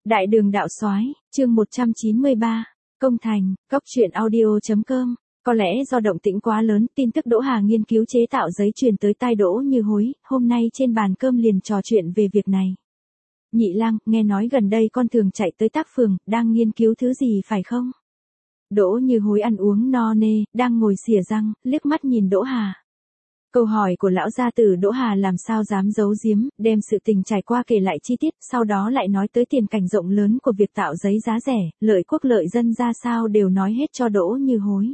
Đại đường đạo soái, chương 193, công thành, cốc truyện audio.com. Có lẽ do động tĩnh quá lớn, tin tức Đỗ Hà nghiên cứu chế tạo giấy truyền tới tai Đỗ Như Hối, hôm nay trên bàn cơm liền trò chuyện về việc này. Nhị lang, nghe nói gần đây con thường chạy tới tác phường, đang nghiên cứu thứ gì phải không? Đỗ Như Hối ăn uống no nê, đang ngồi xỉa răng, liếc mắt nhìn Đỗ Hà. Câu hỏi của lão gia tử Đỗ Hà làm sao dám giấu giếm, đem sự tình trải qua kể lại chi tiết, sau đó lại nói tới tiền cảnh rộng lớn của việc tạo giấy giá rẻ, lợi quốc lợi dân ra sao đều nói hết cho Đỗ Như Hối.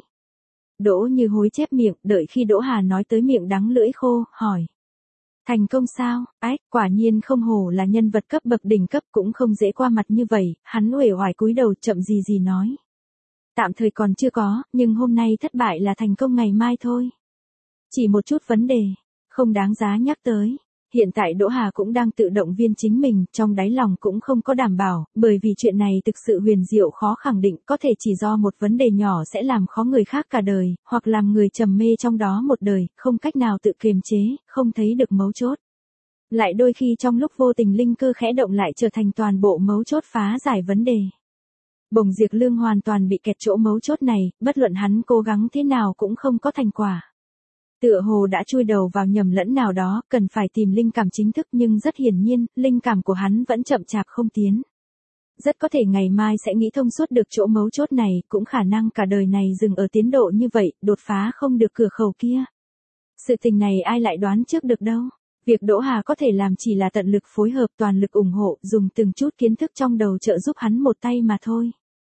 Đỗ Như Hối chép miệng, đợi khi Đỗ Hà nói tới miệng đắng lưỡi khô, hỏi. Thành công sao? Ách, quả nhiên không hổ là nhân vật cấp bậc đỉnh cấp, cũng không dễ qua mặt như vậy, hắn uể oải cúi đầu chậm gì nói. Tạm thời còn chưa có, nhưng hôm nay thất bại là thành công ngày mai thôi. Chỉ một chút vấn đề, không đáng giá nhắc tới. Hiện tại Đỗ Hà cũng đang tự động viên chính mình, trong đáy lòng cũng không có đảm bảo, bởi vì chuyện này thực sự huyền diệu khó khẳng định, có thể chỉ do một vấn đề nhỏ sẽ làm khó người khác cả đời, hoặc làm người trầm mê trong đó một đời, không cách nào tự kiềm chế, không thấy được mấu chốt. Lại đôi khi trong lúc vô tình linh cơ khẽ động lại trở thành toàn bộ mấu chốt phá giải vấn đề. Bồng Diệp Lương hoàn toàn bị kẹt chỗ mấu chốt này, bất luận hắn cố gắng thế nào cũng không có thành quả. Tựa hồ đã chui đầu vào nhầm lẫn nào đó, cần phải tìm linh cảm chính thức, nhưng rất hiển nhiên, linh cảm của hắn vẫn chậm chạp không tiến. Rất có thể ngày mai sẽ nghĩ thông suốt được chỗ mấu chốt này, cũng khả năng cả đời này dừng ở tiến độ như vậy, đột phá không được cửa khẩu kia. Sự tình này ai lại đoán trước được đâu. Việc Đỗ Hà có thể làm chỉ là tận lực phối hợp, toàn lực ủng hộ, dùng từng chút kiến thức trong đầu trợ giúp hắn một tay mà thôi.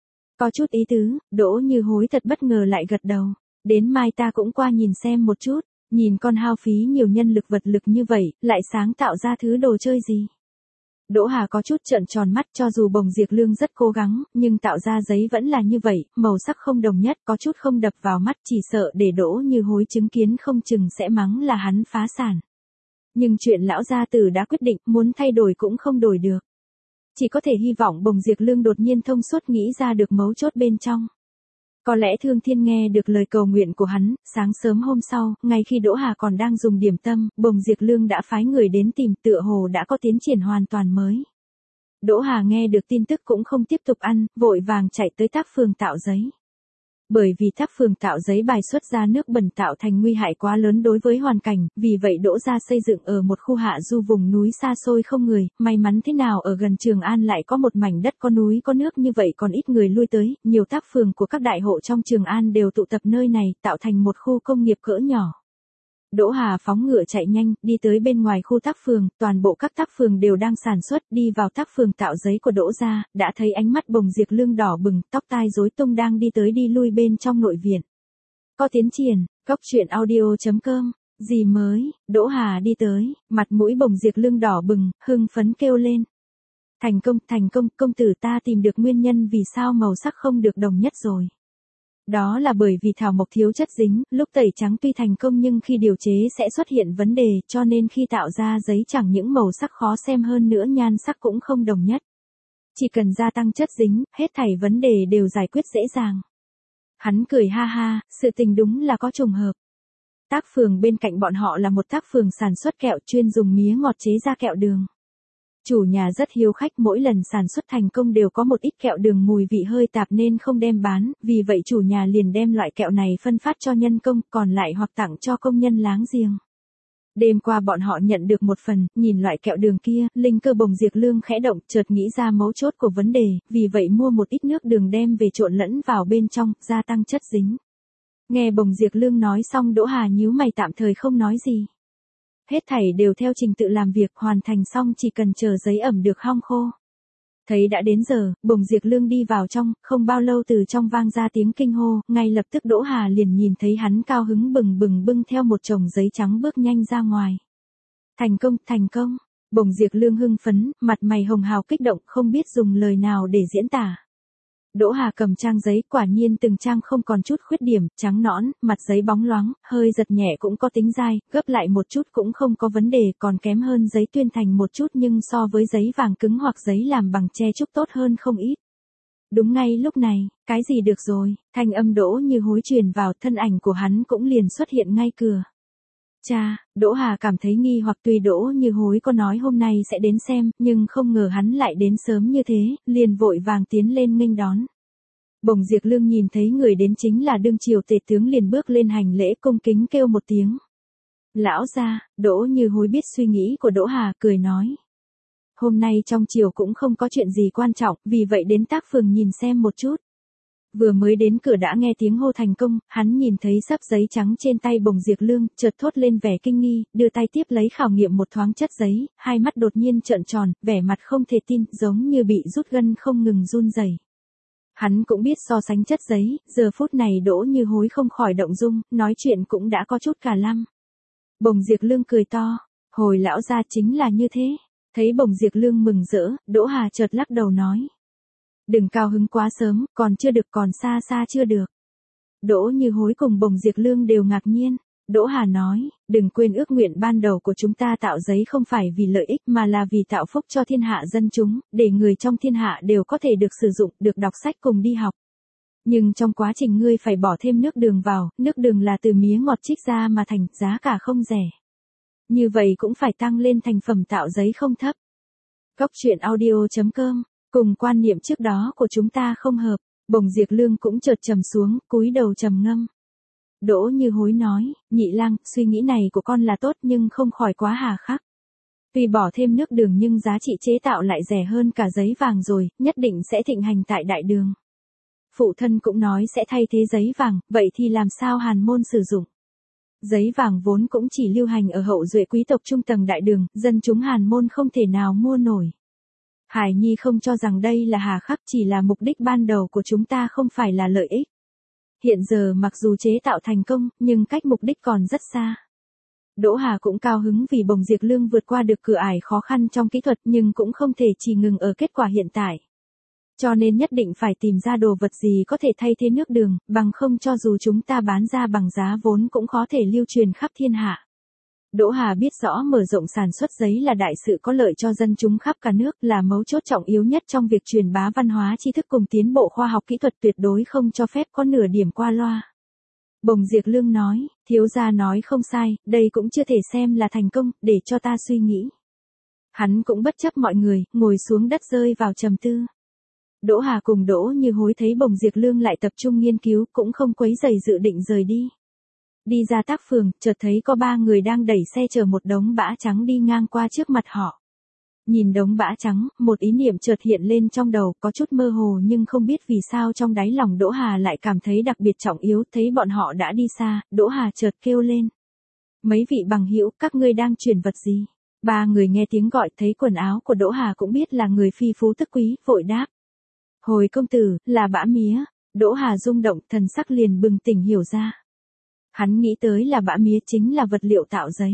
Có chút ý tứ, Đỗ Như Hối thật bất ngờ lại gật đầu. Đến mai ta cũng qua nhìn xem một chút, nhìn con hao phí nhiều nhân lực vật lực như vậy, lại sáng tạo ra thứ đồ chơi gì. Đỗ Hà có chút trợn tròn mắt, cho dù Bồng Diệp Lương rất cố gắng, nhưng tạo ra giấy vẫn là như vậy, màu sắc không đồng nhất, có chút không đập vào mắt, chỉ sợ để Đỗ Như Hối chứng kiến không chừng sẽ mắng là hắn phá sản. Nhưng chuyện lão gia tử đã quyết định, muốn thay đổi cũng không đổi được. Chỉ có thể hy vọng Bồng Diệp Lương đột nhiên thông suốt nghĩ ra được mấu chốt bên trong. Có lẽ Thương Thiên nghe được lời cầu nguyện của hắn, sáng sớm hôm sau, ngay khi Đỗ Hà còn đang dùng điểm tâm, Bồng Diệp Lương đã phái người đến tìm, tựa hồ đã có tiến triển hoàn toàn mới. Đỗ Hà nghe được tin tức cũng không tiếp tục ăn, vội vàng chạy tới tác phường tạo giấy. Bởi vì tác phường tạo giấy bài xuất ra nước bẩn tạo thành nguy hại quá lớn đối với hoàn cảnh, vì vậy Đỗ gia xây dựng ở một khu hạ du vùng núi xa xôi không người, may mắn thế nào ở gần Trường An lại có một mảnh đất có núi có nước như vậy còn ít người lui tới, nhiều tác phường của các đại hộ trong Trường An đều tụ tập nơi này, tạo thành một khu công nghiệp cỡ nhỏ. Đỗ Hà phóng ngựa chạy nhanh, đi tới bên ngoài khu tác phường, toàn bộ các tác phường đều đang sản xuất, đi vào tác phường tạo giấy của Đỗ gia, đã thấy ánh mắt Bồng Diệp Lương đỏ bừng, tóc tai rối tung đang đi tới đi lui bên trong nội viện. Có tiến triển, cốc truyện audio.com, gì mới, Đỗ Hà đi tới, mặt mũi Bồng Diệp Lương đỏ bừng, hưng phấn kêu lên. Thành công, công tử ta tìm được nguyên nhân vì sao màu sắc không được đồng nhất rồi. Đó là bởi vì thảo mộc thiếu chất dính, lúc tẩy trắng tuy thành công nhưng khi điều chế sẽ xuất hiện vấn đề, cho nên khi tạo ra giấy chẳng những màu sắc khó xem hơn nữa nhan sắc cũng không đồng nhất. Chỉ cần gia tăng chất dính, hết thảy vấn đề đều giải quyết dễ dàng. Hắn cười ha ha, sự tình đúng là có trùng hợp. Tác phường bên cạnh bọn họ là một tác phường sản xuất kẹo chuyên dùng mía ngọt chế ra kẹo đường. Chủ nhà rất hiếu khách, mỗi lần sản xuất thành công đều có một ít kẹo đường mùi vị hơi tạp nên không đem bán, vì vậy chủ nhà liền đem loại kẹo này phân phát cho nhân công, còn lại hoặc tặng cho công nhân láng giềng. Đêm qua bọn họ nhận được một phần, nhìn loại kẹo đường kia, linh cơ Bồng Diệp Lương khẽ động, chợt nghĩ ra mấu chốt của vấn đề, vì vậy mua một ít nước đường đem về trộn lẫn vào bên trong, gia tăng chất dính. Nghe Bồng Diệp Lương nói xong Đỗ Hà nhíu mày tạm thời không nói gì. Hết thảy đều theo trình tự làm việc, hoàn thành xong chỉ cần chờ giấy ẩm được hong khô. Thấy đã đến giờ, Bồng Diệp Lương đi vào trong, không bao lâu từ trong vang ra tiếng kinh hô, ngay lập tức Đỗ Hà liền nhìn thấy hắn cao hứng bừng bừng bưng theo một chồng giấy trắng bước nhanh ra ngoài. Thành công, Bồng Diệp Lương hưng phấn, mặt mày hồng hào kích động, không biết dùng lời nào để diễn tả. Đỗ Hà cầm trang giấy, quả nhiên từng trang không còn chút khuyết điểm, trắng nõn, mặt giấy bóng loáng, hơi giật nhẹ cũng có tính dai, gấp lại một chút cũng không có vấn đề, còn kém hơn giấy tuyên thành một chút nhưng so với giấy vàng cứng hoặc giấy làm bằng tre trúc tốt hơn không ít. Đúng ngay lúc này, cái gì được rồi, thanh âm Đỗ Như Hối truyền vào, thân ảnh của hắn cũng liền xuất hiện ngay cửa. Cha, Đỗ Hà cảm thấy nghi hoặc tuy Đỗ Như Hối có nói hôm nay sẽ đến xem, nhưng không ngờ hắn lại đến sớm như thế, liền vội vàng tiến lên nghênh đón. Bồng Diệp Lương nhìn thấy người đến chính là đương triều tể tướng liền bước lên hành lễ cung kính kêu một tiếng. Lão gia, Đỗ Như Hối biết suy nghĩ của Đỗ Hà cười nói. Hôm nay trong triều cũng không có chuyện gì quan trọng, vì vậy đến Tác Phường nhìn xem một chút. Vừa mới đến cửa đã nghe tiếng hô thành công, hắn nhìn thấy sấp giấy trắng trên tay Bồng Diệp Lương, chợt thốt lên vẻ kinh nghi, đưa tay tiếp lấy khảo nghiệm một thoáng chất giấy, hai mắt đột nhiên trợn tròn, vẻ mặt không thể tin, giống như bị rút gân không ngừng run rẩy. Hắn cũng biết so sánh chất giấy, giờ phút này Đỗ Như Hối không khỏi động dung, nói chuyện cũng đã có chút cả lăm. Bồng Diệp Lương cười to, hồi lão gia chính là như thế. Thấy Bồng Diệp Lương mừng rỡ, Đỗ Hà chợt lắc đầu nói. Đừng cao hứng quá sớm, còn chưa được, còn xa xa chưa được. Đỗ Như Hối cùng Bồng Diệp Lương đều ngạc nhiên. Đỗ Hà nói, đừng quên ước nguyện ban đầu của chúng ta tạo giấy không phải vì lợi ích mà là vì tạo phúc cho thiên hạ dân chúng, để người trong thiên hạ đều có thể được sử dụng, được đọc sách cùng đi học. Nhưng trong quá trình ngươi phải bỏ thêm nước đường vào, nước đường là từ mía ngọt trích ra mà thành, giá cả không rẻ. Như vậy cũng phải tăng lên thành phẩm tạo giấy không thấp. Cóc truyện audio.com, cùng quan niệm trước đó của chúng ta không hợp, Bồng Diệp Lương cũng chợt trầm xuống, cúi đầu trầm ngâm. Đỗ Như Hối nói, nhị lang, suy nghĩ này của con là tốt nhưng không khỏi quá hà khắc. Tuy bỏ thêm nước đường nhưng giá trị chế tạo lại rẻ hơn cả giấy vàng rồi, nhất định sẽ thịnh hành tại đại đường. Phụ thân cũng nói sẽ thay thế giấy vàng, vậy thì làm sao Hàn môn sử dụng? Giấy vàng vốn cũng chỉ lưu hành ở hậu duệ quý tộc trung tầng đại đường, dân chúng Hàn môn không thể nào mua nổi. Hải Nhi không cho rằng đây là hà khắc, chỉ là mục đích ban đầu của chúng ta không phải là lợi ích. Hiện giờ mặc dù chế tạo thành công, nhưng cách mục đích còn rất xa. Đỗ Hà cũng cao hứng vì Bồng Diệp Lương vượt qua được cửa ải khó khăn trong kỹ thuật nhưng cũng không thể chỉ ngừng ở kết quả hiện tại. Cho nên nhất định phải tìm ra đồ vật gì có thể thay thế nước đường, bằng không cho dù chúng ta bán ra bằng giá vốn cũng khó thể lưu truyền khắp thiên hạ. Đỗ Hà biết rõ mở rộng sản xuất giấy là đại sự có lợi cho dân chúng khắp cả nước, là mấu chốt trọng yếu nhất trong việc truyền bá văn hóa tri thức cùng tiến bộ khoa học kỹ thuật, tuyệt đối không cho phép có nửa điểm qua loa. Bồng Diệp Lương nói, thiếu gia nói không sai, đây cũng chưa thể xem là thành công, để cho ta suy nghĩ. Hắn cũng bất chấp mọi người, ngồi xuống đất rơi vào trầm tư. Đỗ Hà cùng Đỗ Như Hối thấy Bồng Diệp Lương lại tập trung nghiên cứu, cũng không quấy rầy dự định rời đi. Đi ra Tác Phường, chợt thấy có 3 người đang đẩy xe chở một đống bã trắng đi ngang qua trước mặt họ. Nhìn đống bã trắng, một ý niệm chợt hiện lên trong đầu, có chút mơ hồ nhưng không biết vì sao trong đáy lòng Đỗ Hà lại cảm thấy đặc biệt trọng yếu. Thấy bọn họ đã đi xa, Đỗ Hà chợt kêu lên. Mấy vị bằng hữu, các ngươi đang chuyển vật gì? 3 người nghe tiếng gọi, thấy quần áo của Đỗ Hà cũng biết là người phi phú tức quý, vội đáp. Hồi công tử, là bã mía. Đỗ Hà rung động, thần sắc liền bừng tỉnh hiểu ra. Hắn nghĩ tới là bã mía chính là vật liệu tạo giấy.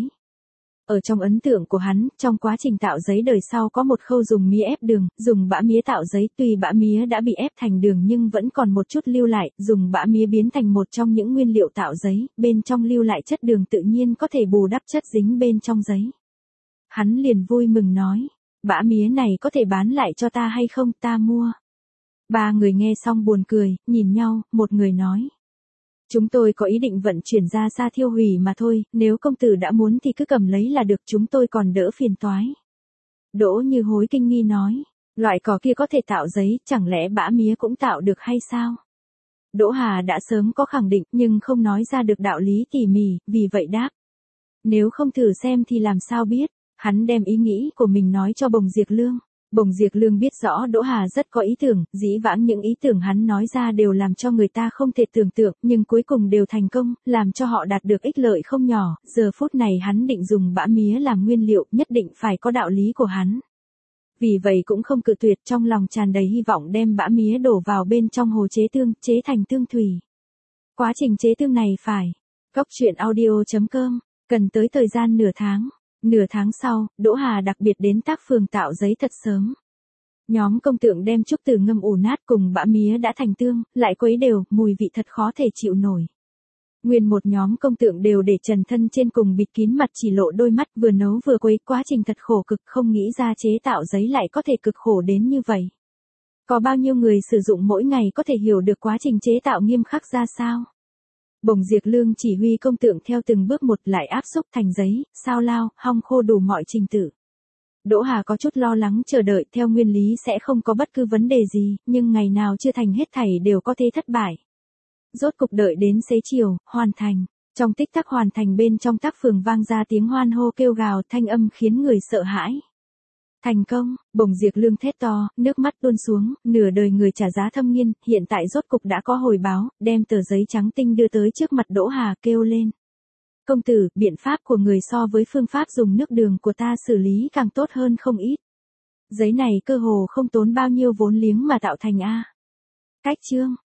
Ở trong ấn tượng của hắn, trong quá trình tạo giấy đời sau có một khâu dùng mía ép đường, dùng bã mía tạo giấy, tuy bã mía đã bị ép thành đường nhưng vẫn còn một chút lưu lại, dùng bã mía biến thành một trong những nguyên liệu tạo giấy, bên trong lưu lại chất đường tự nhiên có thể bù đắp chất dính bên trong giấy. Hắn liền vui mừng nói, bã mía này có thể bán lại cho ta hay không, ta mua. 3 người nghe xong buồn cười, nhìn nhau, một người nói. Chúng tôi có ý định vận chuyển ra xa thiêu hủy mà thôi, nếu công tử đã muốn thì cứ cầm lấy là được, chúng tôi còn đỡ phiền toái. Đỗ Như Hối kinh nghi nói, loại cỏ kia có thể tạo giấy, chẳng lẽ bã mía cũng tạo được hay sao? Đỗ Hà đã sớm có khẳng định nhưng không nói ra được đạo lý tỉ mỉ, vì vậy đáp. Nếu không thử xem thì làm sao biết, hắn đem ý nghĩ của mình nói cho Bồng Diệp Lương. Bồng Diệp Lương biết rõ Đỗ Hà rất có ý tưởng, dĩ vãng những ý tưởng hắn nói ra đều làm cho người ta không thể tưởng tượng, nhưng cuối cùng đều thành công, làm cho họ đạt được ích lợi không nhỏ, giờ phút này hắn định dùng bã mía làm nguyên liệu, nhất định phải có đạo lý của hắn. Vì vậy cũng không cự tuyệt, trong lòng tràn đầy hy vọng đem bã mía đổ vào bên trong hồ chế tương, chế thành tương thủy. Quá trình chế tương này phải, cóc truyện audio.com, cần tới thời gian nửa tháng. Nửa tháng sau, Đỗ Hà đặc biệt đến Tác Phường tạo giấy thật sớm. Nhóm công tượng đem trúc từ ngâm ủ nát cùng bã mía đã thành tương, lại quấy đều, mùi vị thật khó thể chịu nổi. Nguyên một nhóm công tượng đều để trần thân trên cùng bịt kín mặt, chỉ lộ đôi mắt, vừa nấu vừa quấy, quá trình thật khổ cực, không nghĩ ra chế tạo giấy lại có thể cực khổ đến như vậy. Có bao nhiêu người sử dụng mỗi ngày có thể hiểu được quá trình chế tạo nghiêm khắc ra sao? Bổng Diệt Lương chỉ huy công tượng theo từng bước một lại áp xúc thành giấy, sao lao, hong khô đủ mọi trình tự. Đỗ Hà có chút lo lắng chờ đợi, theo nguyên lý sẽ không có bất cứ vấn đề gì, nhưng ngày nào chưa thành hết thảy đều có thể thất bại. Rốt cục đợi đến xế chiều, hoàn thành. Trong tích tắc hoàn thành, bên trong tác phường vang ra tiếng hoan hô kêu gào, thanh âm khiến người sợ hãi. Thành công, Bổng Diệt Lương thét to, nước mắt tuôn xuống, nửa đời người trả giá thâm nghiên, hiện tại rốt cục đã có hồi báo, đem tờ giấy trắng tinh đưa tới trước mặt Đỗ Hà, kêu lên. Công tử, biện pháp của người so với phương pháp dùng nước đường của ta xử lý càng tốt hơn không ít. Giấy này cơ hồ không tốn bao nhiêu vốn liếng mà tạo thành a. Cách chương